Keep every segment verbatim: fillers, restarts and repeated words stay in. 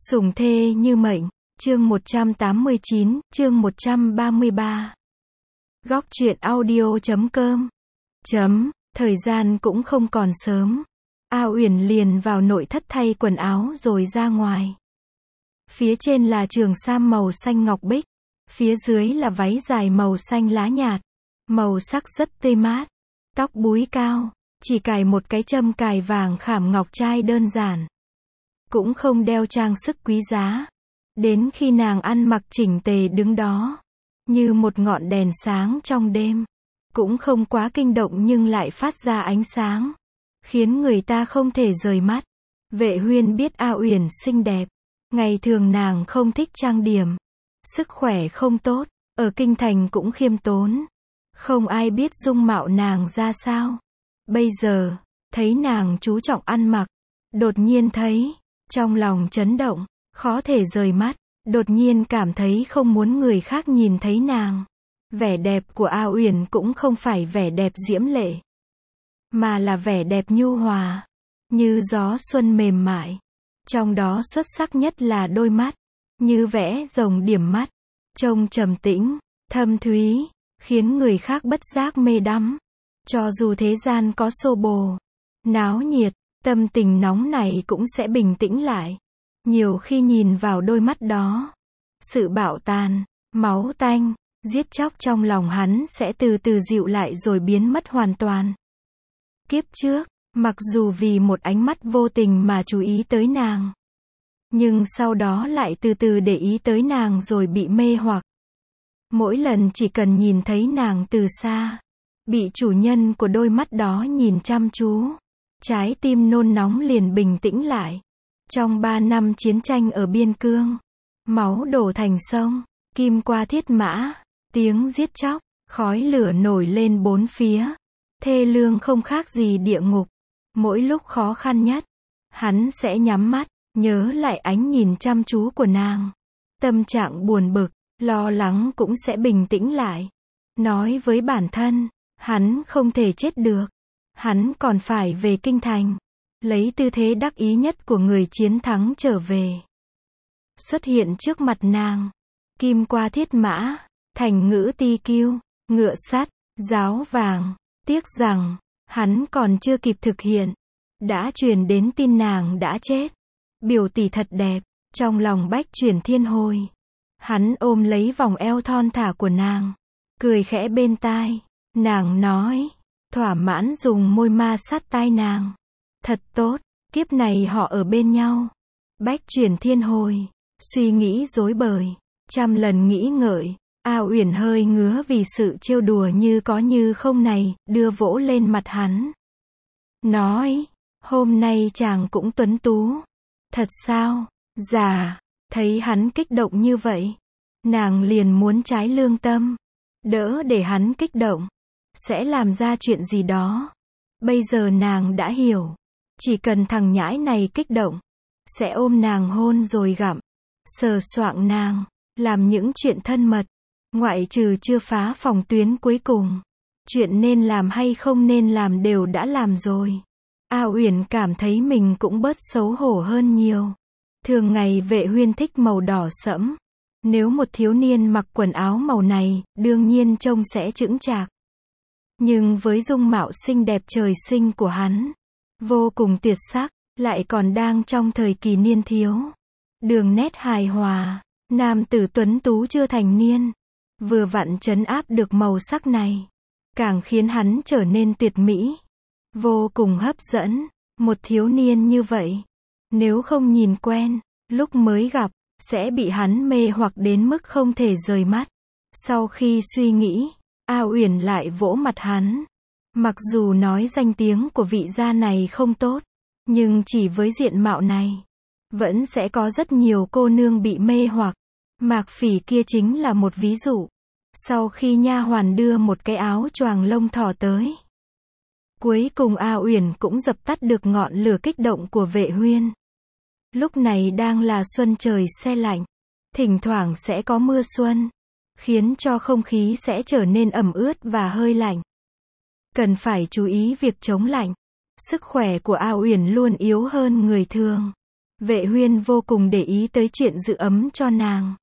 Sủng thê như mệnh, chương một trăm tám mươi chín, chương một trăm ba mươi ba. Góc truyện audio chấm com. Chấm, thời gian cũng không còn sớm. A Uyển liền vào nội thất thay quần áo rồi ra ngoài. Phía trên là trường sam màu xanh ngọc bích, phía dưới là váy dài màu xanh lá nhạt, màu sắc rất tươi mát. Tóc búi cao, chỉ cài một cái châm cài vàng khảm ngọc trai đơn giản. Cũng không đeo trang sức quý giá. Đến khi nàng ăn mặc chỉnh tề đứng đó, như một ngọn đèn sáng trong đêm, cũng không quá kinh động nhưng lại phát ra ánh sáng, khiến người ta không thể rời mắt. Vệ Huyên biết A Uyển xinh đẹp, ngày thường nàng không thích trang điểm, sức khỏe không tốt, ở kinh thành cũng khiêm tốn, không ai biết dung mạo nàng ra sao. Bây giờ, thấy nàng chú trọng ăn mặc, đột nhiên thấy, trong lòng chấn động, khó thể rời mắt, đột nhiên cảm thấy không muốn người khác nhìn thấy nàng. Vẻ đẹp của A Uyển cũng không phải vẻ đẹp diễm lệ, mà là vẻ đẹp nhu hòa, như gió xuân mềm mại. Trong đó xuất sắc nhất là đôi mắt, như vẽ rồng điểm mắt, trông trầm tĩnh, thâm thúy, khiến người khác bất giác mê đắm. Cho dù thế gian có xô bồ, náo nhiệt, tâm tình nóng này cũng sẽ bình tĩnh lại. Nhiều khi nhìn vào đôi mắt đó, sự bạo tàn, máu tanh, giết chóc trong lòng hắn sẽ từ từ dịu lại rồi biến mất hoàn toàn. Kiếp trước, mặc dù vì một ánh mắt vô tình mà chú ý tới nàng, nhưng sau đó lại từ từ để ý tới nàng rồi bị mê hoặc. Mỗi lần chỉ cần nhìn thấy nàng từ xa, bị chủ nhân của đôi mắt đó nhìn chăm chú, trái tim nôn nóng liền bình tĩnh lại. Trong ba năm chiến tranh ở biên cương, máu đổ thành sông, kim qua thiết mã, tiếng giết chóc, khói lửa nổi lên bốn phía, thê lương không khác gì địa ngục. Mỗi lúc khó khăn nhất, hắn sẽ nhắm mắt, nhớ lại ánh nhìn chăm chú của nàng. Tâm trạng buồn bực, lo lắng cũng sẽ bình tĩnh lại. Nói với bản thân, hắn không thể chết được. Hắn còn phải về kinh thành, lấy tư thế đắc ý nhất của người chiến thắng trở về. Xuất hiện trước mặt nàng, kim qua thiết mã, thành ngữ ti kiêu, ngựa sắt, giáo vàng. Tiếc rằng, hắn còn chưa kịp thực hiện, đã truyền đến tin nàng đã chết. Biểu tỷ thật đẹp, trong lòng bách chuyển thiên hồi. Hắn ôm lấy vòng eo thon thả của nàng, cười khẽ bên tai. Nàng nói, thỏa mãn dùng môi ma sát tai nàng. Thật tốt, kiếp này họ ở bên nhau. Bách chuyển thiên hồi, suy nghĩ rối bời, trăm lần nghĩ ngợi. A Uyển hơi ngứa vì sự trêu đùa như có như không này, đưa vỗ lên mặt hắn. Nói, hôm nay chàng cũng tuấn tú. Thật sao? Dạ. Thấy hắn kích động như vậy, nàng liền muốn trái lương tâm, đỡ để hắn kích động, sẽ làm ra chuyện gì đó. Bây giờ nàng đã hiểu, chỉ cần thằng nhãi này kích động, sẽ ôm nàng hôn rồi gặm, sờ soạng nàng, làm những chuyện thân mật, ngoại trừ chưa phá phòng tuyến cuối cùng. Chuyện nên làm hay không nên làm đều đã làm rồi. A Uyển cảm thấy mình cũng bớt xấu hổ hơn nhiều. Thường ngày Vệ Huyên thích màu đỏ sẫm. Nếu một thiếu niên mặc quần áo màu này, đương nhiên trông sẽ chững chạc. Nhưng với dung mạo xinh đẹp trời sinh của hắn, vô cùng tuyệt sắc, lại còn đang trong thời kỳ niên thiếu. Đường nét hài hòa, nam tử tuấn tú chưa thành niên, vừa vặn trấn áp được màu sắc này, càng khiến hắn trở nên tuyệt mỹ, vô cùng hấp dẫn. Một thiếu niên như vậy, nếu không nhìn quen, lúc mới gặp, sẽ bị hắn mê hoặc đến mức không thể rời mắt. Sau khi suy nghĩ, A Uyển lại vỗ mặt hắn. Mặc dù nói danh tiếng của vị gia này không tốt, nhưng chỉ với diện mạo này, vẫn sẽ có rất nhiều cô nương bị mê hoặc. Mạc Phỉ kia chính là một ví dụ. Sau khi nha hoàn đưa một cái áo choàng lông thỏ tới, cuối cùng A Uyển cũng dập tắt được ngọn lửa kích động của Vệ Huyên. Lúc này đang là xuân trời se lạnh, thỉnh thoảng sẽ có mưa xuân, khiến cho không khí sẽ trở nên ẩm ướt và hơi lạnh. Cần phải chú ý việc chống lạnh. Sức khỏe của A Uyển luôn yếu hơn người thường. Vệ Huyên vô cùng để ý tới chuyện giữ ấm cho nàng.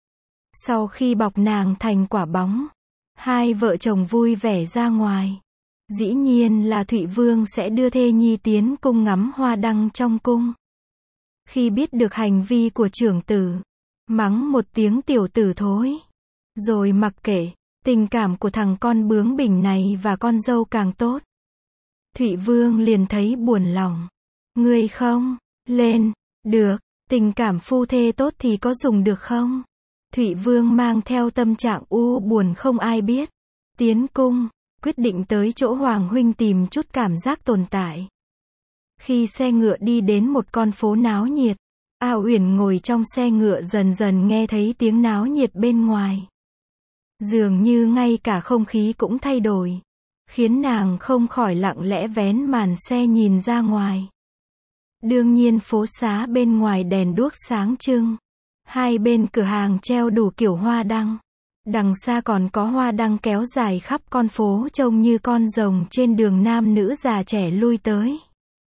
Sau khi bọc nàng thành quả bóng, hai vợ chồng vui vẻ ra ngoài. Dĩ nhiên là Thụy Vương sẽ đưa thê nhi tiến cung ngắm hoa đăng trong cung. Khi biết được hành vi của trưởng tử, mắng một tiếng tiểu tử thối. Rồi mặc kệ, tình cảm của thằng con bướng bỉnh này và con dâu càng tốt. Thụy Vương liền thấy buồn lòng. Ngươi không lên được, tình cảm phu thê tốt thì có dùng được không? Thụy Vương mang theo tâm trạng u buồn không ai biết. Tiến cung, quyết định tới chỗ Hoàng huynh tìm chút cảm giác tồn tại. Khi xe ngựa đi đến một con phố náo nhiệt, A Uyển ngồi trong xe ngựa dần dần nghe thấy tiếng náo nhiệt bên ngoài. Dường như ngay cả không khí cũng thay đổi, khiến nàng không khỏi lặng lẽ vén màn xe nhìn ra ngoài. Đương nhiên phố xá bên ngoài đèn đuốc sáng trưng, hai bên cửa hàng treo đủ kiểu hoa đăng. Đằng xa còn có hoa đăng kéo dài khắp con phố trông như con rồng trên đường nam nữ già trẻ lui tới.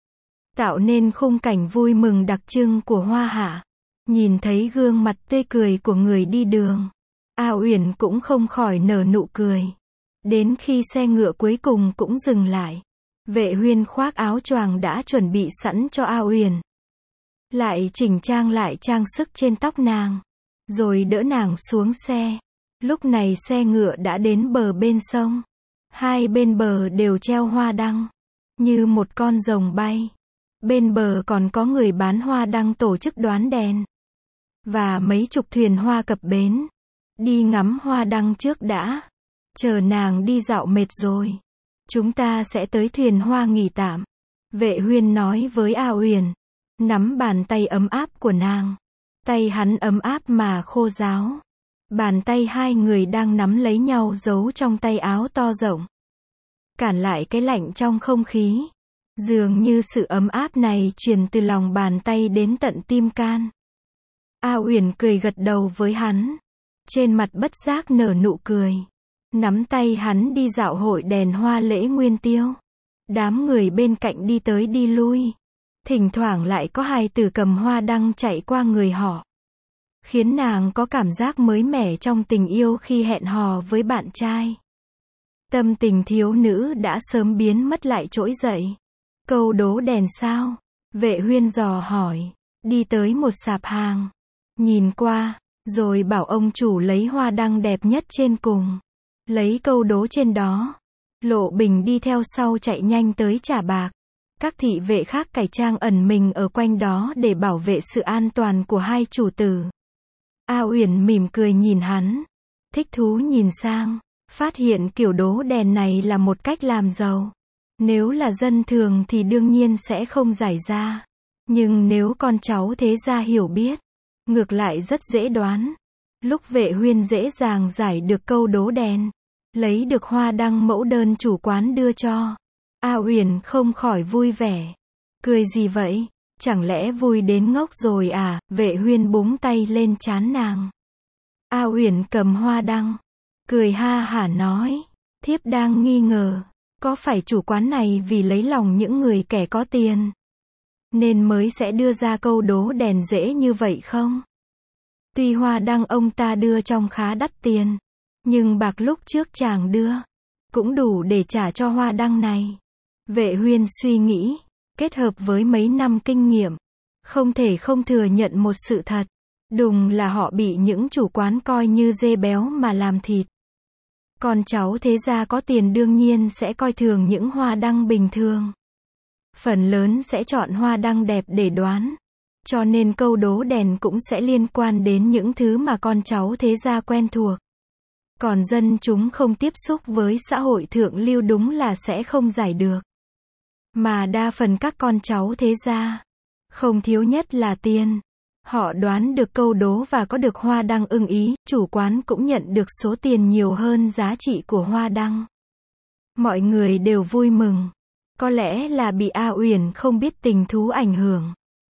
Tạo nên khung cảnh vui mừng đặc trưng của hoa hạ. Nhìn thấy gương mặt tươi cười của người đi đường, A Uyển cũng không khỏi nở nụ cười. Đến khi xe ngựa cuối cùng cũng dừng lại, Vệ Huyên khoác áo choàng đã chuẩn bị sẵn cho A Uyển. Lại chỉnh trang lại trang sức trên tóc nàng, rồi đỡ nàng xuống xe. Lúc này xe ngựa đã đến bờ bên sông. Hai bên bờ đều treo hoa đăng, như một con rồng bay. Bên bờ còn có người bán hoa đăng tổ chức đoán đèn. Và mấy chục thuyền hoa cập bến. Đi ngắm hoa đăng trước đã. Chờ nàng đi dạo mệt rồi, chúng ta sẽ tới thuyền hoa nghỉ tạm. Vệ Huyên nói với A Uyển, nắm bàn tay ấm áp của nàng. Tay hắn ấm áp mà khô ráo. Bàn tay hai người đang nắm lấy nhau giấu trong tay áo to rộng, cản lại cái lạnh trong không khí. Dường như sự ấm áp này truyền từ lòng bàn tay đến tận tim can. A Uyển cười gật đầu với hắn, trên mặt bất giác nở nụ cười. Nắm tay hắn đi dạo hội đèn hoa lễ Nguyên Tiêu. Đám người bên cạnh đi tới đi lui, thỉnh thoảng lại có hài tử cầm hoa đăng chạy qua người họ, khiến nàng có cảm giác mới mẻ trong tình yêu khi hẹn hò với bạn trai. Tâm tình thiếu nữ đã sớm biến mất lại trỗi dậy. Câu đố đèn sao? Vệ Huyên dò hỏi. Đi tới một sạp hàng, nhìn qua, rồi bảo ông chủ lấy hoa đăng đẹp nhất trên cùng. Lấy câu đố trên đó. Lộ Bình đi theo sau chạy nhanh tới trả bạc. Các thị vệ khác cải trang ẩn mình ở quanh đó để bảo vệ sự an toàn của hai chủ tử. A Uyển mỉm cười nhìn hắn, thích thú nhìn sang, phát hiện kiểu đố đèn này là một cách làm giàu. Nếu là dân thường thì đương nhiên sẽ không giải ra. Nhưng nếu con cháu thế gia hiểu biết, ngược lại rất dễ đoán. Lúc Vệ Huyên dễ dàng giải được câu đố đèn, lấy được hoa đăng mẫu đơn chủ quán đưa cho, A Uyển không khỏi vui vẻ. Cười gì vậy? Chẳng lẽ vui đến ngốc rồi à? Vệ Huyên búng tay lên trán nàng. A Uyển cầm hoa đăng, cười ha hả nói, thiếp đang nghi ngờ, có phải chủ quán này vì lấy lòng những người kẻ có tiền, nên mới sẽ đưa ra câu đố đèn dễ như vậy không? Tuy hoa đăng ông ta đưa trong khá đắt tiền, nhưng bạc lúc trước chàng đưa, cũng đủ để trả cho hoa đăng này. Vệ Huyên suy nghĩ, kết hợp với mấy năm kinh nghiệm, không thể không thừa nhận một sự thật. Đúng là họ bị những chủ quán coi như dê béo mà làm thịt. Con cháu thế gia có tiền đương nhiên sẽ coi thường những hoa đăng bình thường. Phần lớn sẽ chọn hoa đăng đẹp để đoán. Cho nên câu đố đèn cũng sẽ liên quan đến những thứ mà con cháu thế gia quen thuộc. Còn dân chúng không tiếp xúc với xã hội thượng lưu đúng là sẽ không giải được. Mà đa phần các con cháu thế gia, không thiếu nhất là tiền. Họ đoán được câu đố và có được hoa đăng ưng ý, chủ quán cũng nhận được số tiền nhiều hơn giá trị của hoa đăng. Mọi người đều vui mừng. Có lẽ là bị A Uyển không biết tình thú ảnh hưởng.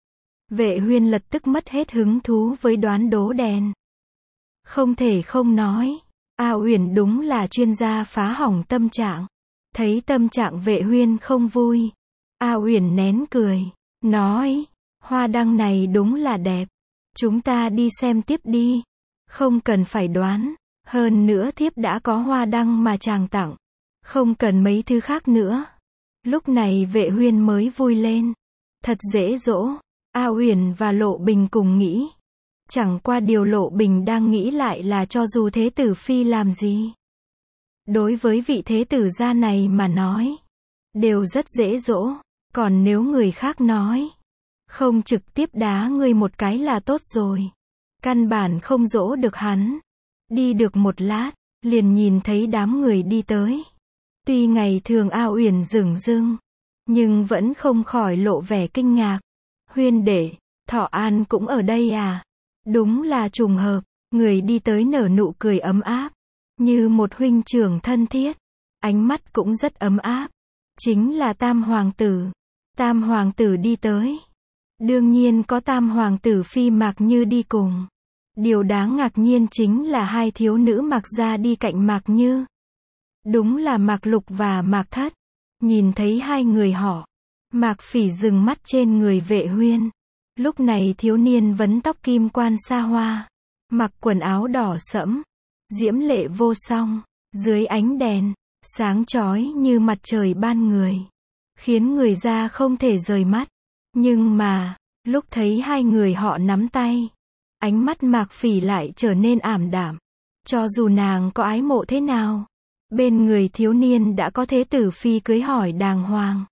Vệ Huyên lập tức mất hết hứng thú với đoán đố đèn. Không thể không nói, A Uyển đúng là chuyên gia phá hỏng tâm trạng. Thấy tâm trạng Vệ Huyên không vui, A Uyển nén cười, nói, Hoa đăng này đúng là đẹp. Chúng ta đi xem tiếp đi. Không cần phải đoán. Hơn nữa thiếp đã có hoa đăng mà chàng tặng. Không cần mấy thứ khác nữa. Lúc này Vệ Huyên mới vui lên. Thật dễ dỗ. A Uyển và Lộ Bình cùng nghĩ. Chẳng qua điều Lộ Bình đang nghĩ lại là cho dù thế tử phi làm gì. Đối với vị thế tử gia này mà nói. Đều rất dễ dỗ. Còn nếu người khác nói. Không trực tiếp đá ngươi một cái là tốt rồi. Căn bản không dỗ được hắn. Đi được một lát. Liền nhìn thấy đám người đi tới. Tuy ngày thường A Uyển dửng dưng. Nhưng vẫn không khỏi lộ vẻ kinh ngạc. Huyên đệ, Thọ An cũng ở đây à? Đúng là trùng hợp. Người đi tới nở nụ cười ấm áp. Như một huynh trưởng thân thiết. Ánh mắt cũng rất ấm áp. Chính là Tam Hoàng tử. Tam Hoàng tử đi tới. Đương nhiên có Tam Hoàng tử phi Mạc Như đi cùng. Điều đáng ngạc nhiên chính là hai thiếu nữ Mạc gia đi cạnh Mạc Như. Đúng là Mạc Lục và Mạc Thất. Nhìn thấy hai người họ. Mạc Phỉ dừng mắt trên người Vệ Huyên. Lúc này thiếu niên vấn tóc kim quan xa hoa. Mặc quần áo đỏ sẫm. Diễm lệ vô song. Dưới ánh đèn. Sáng chói như mặt trời ban người. Khiến người ra không thể rời mắt. Nhưng mà, lúc thấy hai người họ nắm tay. Ánh mắt Mạc Phỉ lại trở nên ảm đạm. Cho dù nàng có ái mộ thế nào. Bên người thiếu niên đã có thế tử phi cưới hỏi đàng hoàng.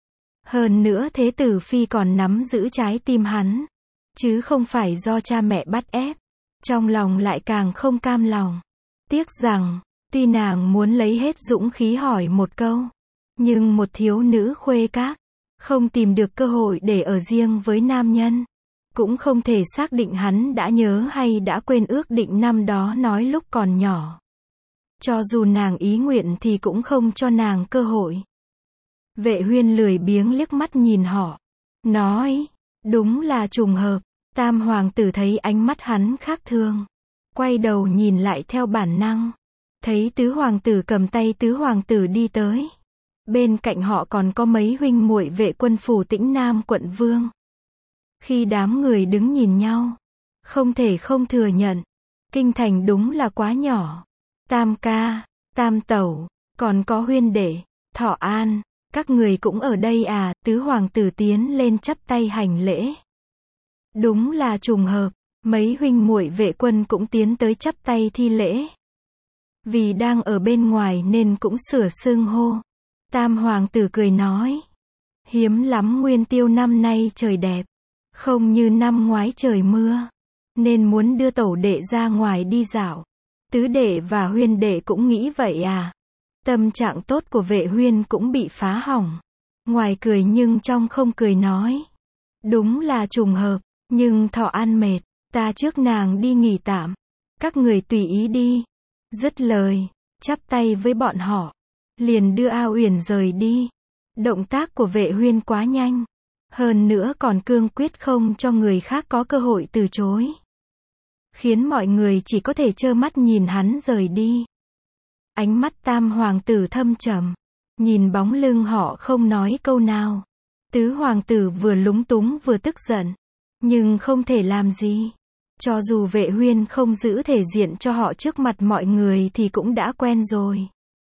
Hơn nữa thế tử phi còn nắm giữ trái tim hắn. Chứ không phải do cha mẹ bắt ép. Trong lòng lại càng không cam lòng. Tiếc rằng, tuy nàng muốn lấy hết dũng khí hỏi một câu. Nhưng một thiếu nữ khuê các. Không tìm được cơ hội để ở riêng với nam nhân. Cũng không thể xác định hắn đã nhớ hay đã quên ước định năm đó nói lúc còn nhỏ. Cho dù nàng ý nguyện thì cũng không cho nàng cơ hội. Vệ Huyên lười biếng liếc mắt nhìn họ. Nói, đúng là trùng hợp. Tam Hoàng tử thấy ánh mắt hắn khác thường. Quay đầu nhìn lại theo bản năng. Thấy tứ hoàng tử cầm tay tứ hoàng tử đi tới. Bên cạnh họ còn có mấy huynh muội Vệ quân phủ Tĩnh Nam quận vương. Khi đám người đứng nhìn nhau. Không thể không thừa nhận. Kinh thành đúng là quá nhỏ. Tam ca, Tam tẩu, còn có Huyên đệ, Thọ An, các người cũng ở đây à? Tứ hoàng tử tiến lên chắp tay hành lễ. Đúng là trùng hợp, mấy huynh muội Vệ quân cũng tiến tới chắp tay thi lễ. Vì đang ở bên ngoài nên cũng sửa xưng hô. Tam hoàng tử cười nói. Hiếm lắm Nguyên Tiêu năm nay trời đẹp. Không như năm ngoái trời mưa. Nên muốn đưa tẩu đệ ra ngoài đi dạo. Tứ đệ và Huyên đệ cũng nghĩ vậy à? Tâm trạng tốt của Vệ Huyên cũng bị phá hỏng. Ngoài cười nhưng trong không cười nói. Đúng là trùng hợp, nhưng Thọ An mệt, ta trước nàng đi nghỉ tạm. Các người tùy ý đi. Dứt lời, chắp tay với bọn họ. Liền đưa A Uyển rời đi. Động tác của Vệ Huyên quá nhanh. Hơn nữa còn cương quyết không cho người khác có cơ hội từ chối. Khiến mọi người chỉ có thể trơ mắt nhìn hắn rời đi. Ánh mắt Tam Hoàng tử thâm trầm. Nhìn bóng lưng họ không nói câu nào. Tứ Hoàng tử vừa lúng túng vừa tức giận. Nhưng không thể làm gì. Cho dù Vệ Huyên không giữ thể diện cho họ trước mặt mọi người thì cũng đã quen rồi.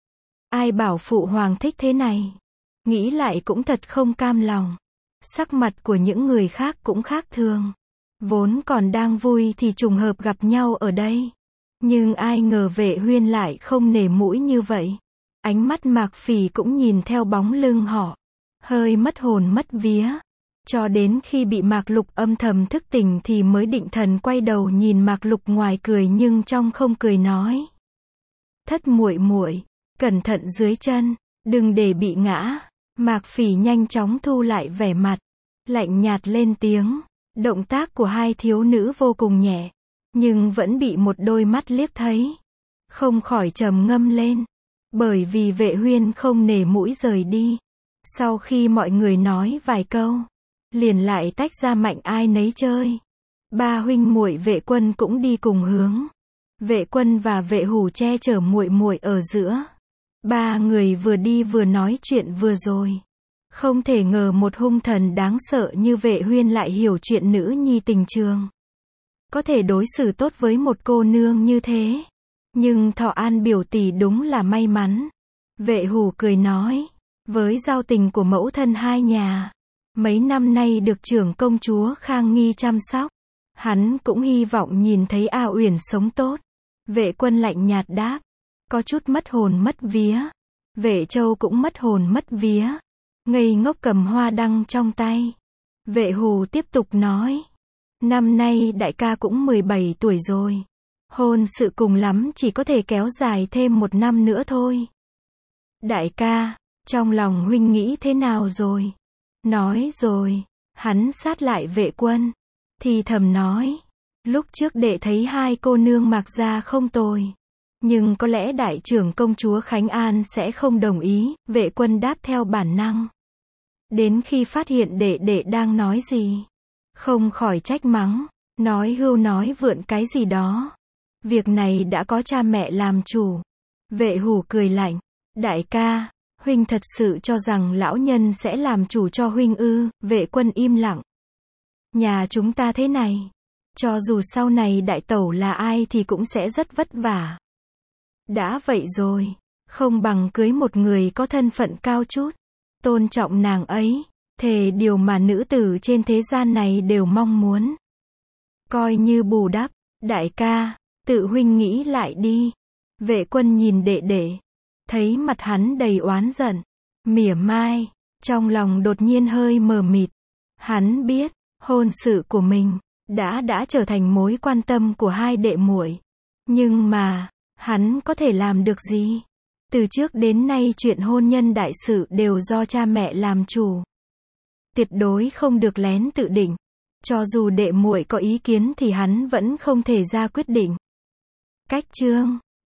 Ai bảo phụ hoàng thích thế này. Nghĩ lại cũng thật không cam lòng. Sắc mặt của những người khác cũng khác thường. Vốn còn đang vui thì trùng hợp gặp nhau ở đây. Nhưng ai ngờ Vệ Huyên lại không nể mũi như vậy. Ánh mắt Mạc Phỉ cũng nhìn theo bóng lưng họ. Hơi mất hồn mất vía. Cho đến khi bị Mạc Lục âm thầm thức tỉnh thì mới định thần quay đầu nhìn Mạc Lục ngoài cười nhưng trong không cười nói. Thất muội muội, cẩn thận dưới chân, đừng để bị ngã. Mạc Phỉ nhanh chóng thu lại vẻ mặt. Lạnh nhạt lên tiếng. Động tác của hai thiếu nữ vô cùng nhẹ. Nhưng vẫn bị một đôi mắt liếc thấy. Không khỏi trầm ngâm lên. Bởi vì Vệ Huyên không nể mũi rời đi. Sau khi mọi người nói vài câu. Liền lại tách ra mạnh ai nấy chơi. Ba huynh muội Vệ quân cũng đi cùng hướng. Vệ quân và Vệ hủ che chở muội muội ở giữa. Ba người vừa đi vừa nói chuyện vừa rồi. Không thể ngờ một hung thần đáng sợ như Vệ Huyên lại hiểu chuyện nữ nhi tình trường. Có thể đối xử tốt với một cô nương như thế. Nhưng Thọ An biểu tỷ đúng là may mắn. Vệ Hù cười nói, với giao tình của mẫu thân hai nhà, mấy năm nay được trưởng công chúa Khang Nghi chăm sóc, hắn cũng hy vọng nhìn thấy A Uyển sống tốt. Vệ Quân lạnh nhạt đáp, có chút mất hồn mất vía. Vệ Châu cũng mất hồn mất vía, ngây ngốc cầm hoa đăng trong tay. Vệ Hù tiếp tục nói, năm nay đại ca cũng mười bảy tuổi rồi. Hôn sự cùng lắm chỉ có thể kéo dài thêm một năm nữa thôi. Đại ca, trong lòng huynh nghĩ thế nào rồi? Nói rồi, hắn sát lại Vệ Quân, thì thầm nói, lúc trước đệ thấy hai cô nương Mạc gia không tồi. Nhưng có lẽ đại trưởng công chúa Khánh An sẽ không đồng ý. Vệ Quân đáp theo bản năng. Đến khi phát hiện đệ đệ đang nói gì, không khỏi trách mắng, nói hưu nói vượn cái gì đó. Việc này đã có cha mẹ làm chủ. Vệ Hù cười lạnh, đại ca, huynh thật sự cho rằng lão nhân sẽ làm chủ cho huynh ư? Vệ Quân im lặng. Nhà chúng ta thế này, cho dù sau này đại tẩu là ai thì cũng sẽ rất vất vả. Đã vậy rồi, không bằng cưới một người có thân phận cao chút, tôn trọng nàng ấy, thề điều mà nữ tử trên thế gian này đều mong muốn. Coi như bù đắp, đại ca, tự huynh nghĩ lại đi. Vệ Quân nhìn đệ đệ, thấy mặt hắn đầy oán giận, mỉa mai, trong lòng đột nhiên hơi mờ mịt. Hắn biết, hôn sự của mình đã đã trở thành mối quan tâm của hai đệ muội, nhưng mà hắn có thể làm được gì? Từ trước đến nay chuyện hôn nhân đại sự đều do cha mẹ làm chủ, tuyệt đối không được lén tự định. Cho dù đệ muội có ý kiến thì hắn vẫn không thể ra quyết định. Cách chương